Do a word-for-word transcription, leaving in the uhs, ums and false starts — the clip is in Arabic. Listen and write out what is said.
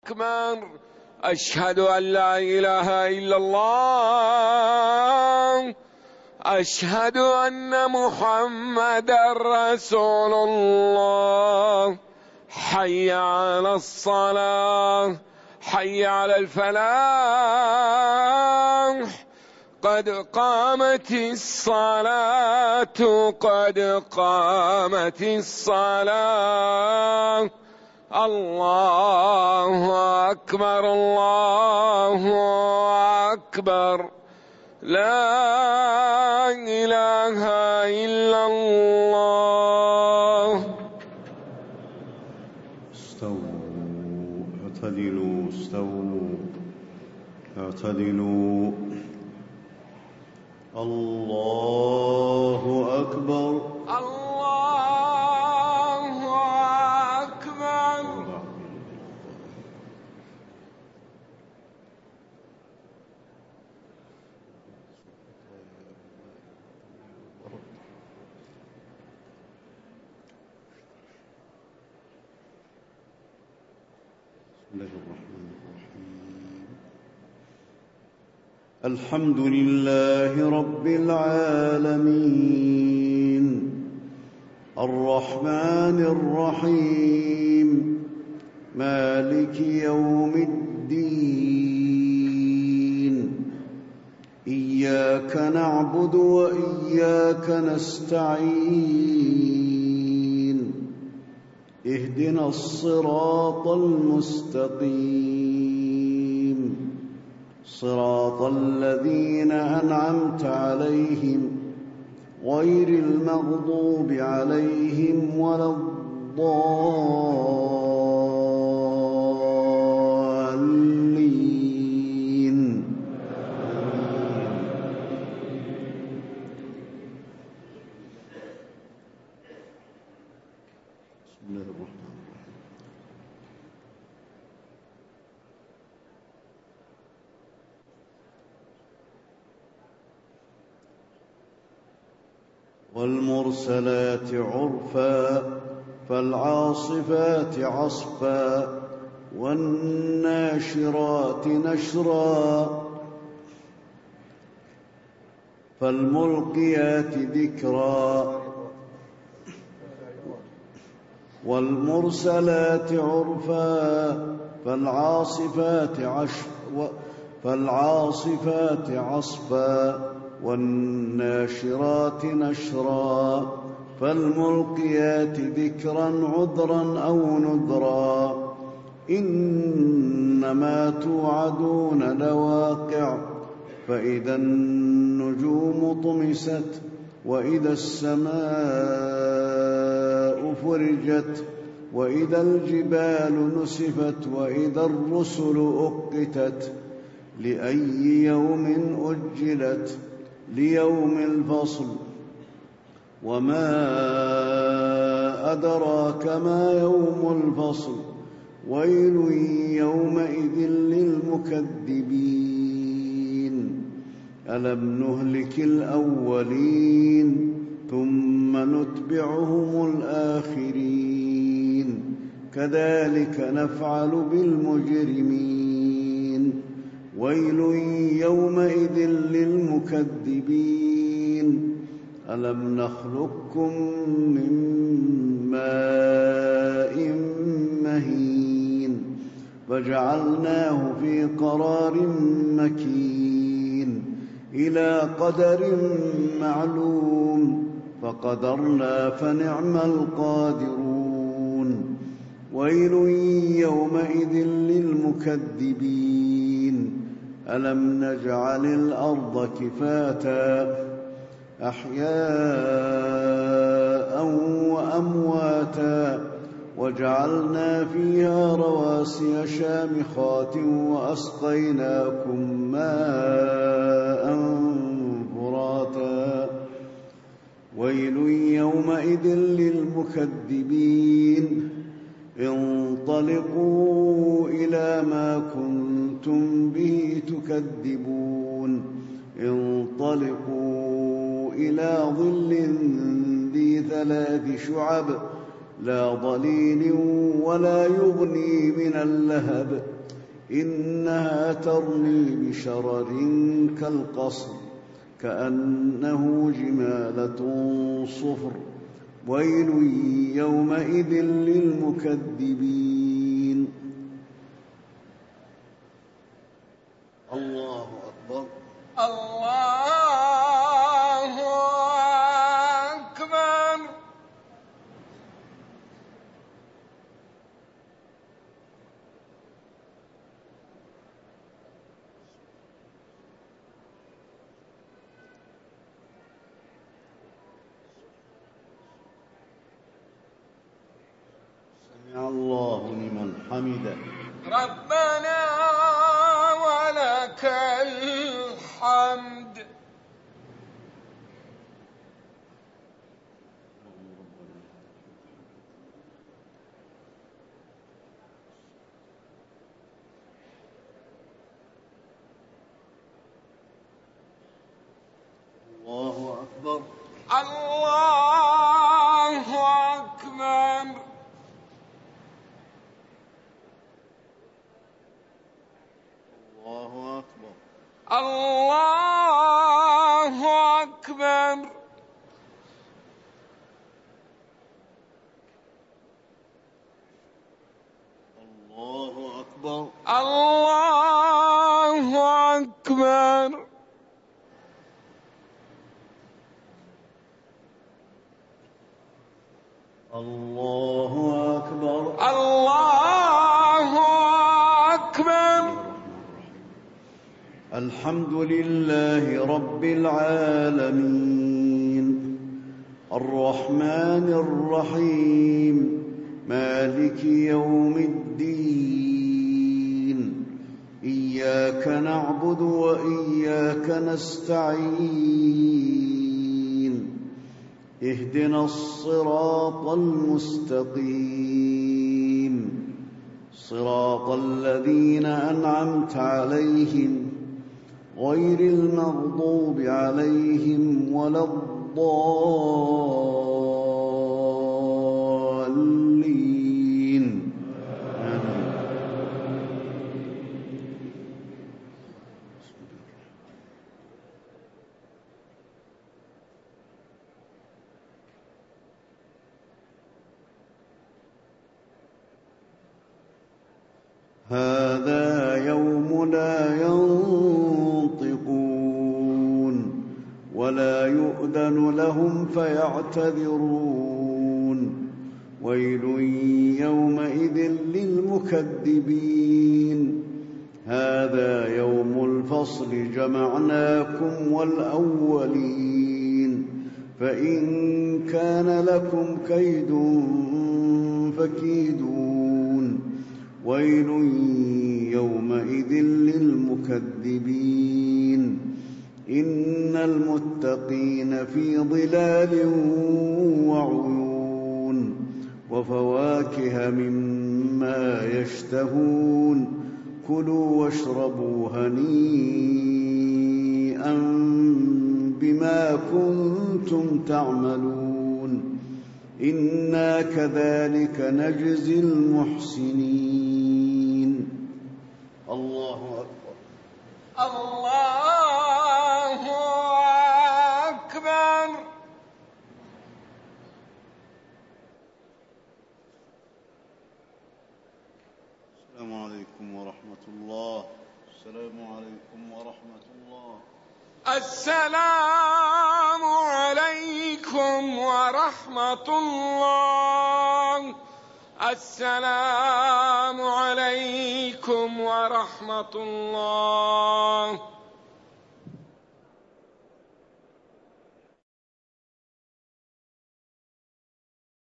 أكبر. أشهد أن لا إله إلا الله. أشهد أن محمدًا رسول الله. حي على الصلاة، حي على الفلاح، قد قامت الصلاة، قد قامت الصلاة. الله أكبر، الله أكبر، لا إله إلا الله. استووا، اعتدلوا، استووا، اعتدلوا. الله أكبر، الله أكبر. بسم الله الرحمن الرحيم. الحمد لله رب العالمين، الرحمن الرحيم، مالك يوم الدين. إياك نعبد وإياك نستعين. اهدنا الصراط المستقيم، صراط الذين أنعمت عليهم غير المغضوب عليهم ولا الضالين. بسم الله الرحمن الرحيم. والمرسلات عرفا، فالعاصفات عصفا، والناشرات نشرا، فالملقيات ذكرا. والمرسلات عرفا، فالعاصفات عشفا، فالعاصفات عصفا، والناشرات نشرا، فالملقيات ذكرا عذرا أو نذرا. إنما توعدون لواقع، فإذا النجوم طمست، وإذا السماء فرجت، وإذا الجبال نسفت، وإذا الرسل أقتت، لأي يوم أجلت؟ ليوم الفصل. وما أدراك ما يوم الفصل. ويل يومئذ للمكذبين. ألم نهلك الأولين ثم نتبعهم الآخرين، كذلك نفعل بالمجرمين. ويل يومئذ للمكذبين. ألم نخلقكم من ماء مهين، فجعلناه في قرار مكين، إلى قدر معلوم، فقدرنا فنعم القادرون. ويل يومئذ للمكذبين. ألم نجعل الأرض كفاتا، أحياء وأمواتا، وجعلنا فيها رواسي شامخات، وأسقيناكم ماء فراتا. ويل يومئذ للمكذبين. انطلقوا إلى ما كنتم به تكذبون. انطلقوا إلى ظل ذي ثلاث شعب، لا ظليل ولا يغني من اللهب. إنها ترمي بشرر كالقصر كأنه جمالة صفر ويل يومئذ للمكذبين. الله أكبر. الله أكبر. سمع الله لمن حمده. ربنا ولك الحمد. الله أكبر. الله أكبر. الله أكبر. الله أكبر. الله أكبر. الله أكبر. الله أكبر. الله أكبر. الحمد لله رب العالمين الرحمن الرحيم مالك يوم الدين إياك نعبد وإياك نستعين اهدنا الصراط المستقيم صراط الذين أنعمت عليهم غير المغضوب عليهم ولا الضالين. هذا يوم لا ينطقون ولا يؤذن لهم فيعتذرون ويل يومئذ للمكذبين. هذا يوم الفصل جمعناكم والأولين فإن كان لكم كيد فكيدون ويل يومئذ للمكذبين. إن المتقين في ظلال وعيون وفواكه مما يشتهون كلوا واشربوا هنيئا بما كنتم تعملون إنا كذلك نجزي المحسنين. الله أكبر. الله أكبر. السلام عليكم ورحمة الله. السلام عليكم ورحمة الله. السلام عليكم ورحمة الله. السلام عليكم ورحمة الله.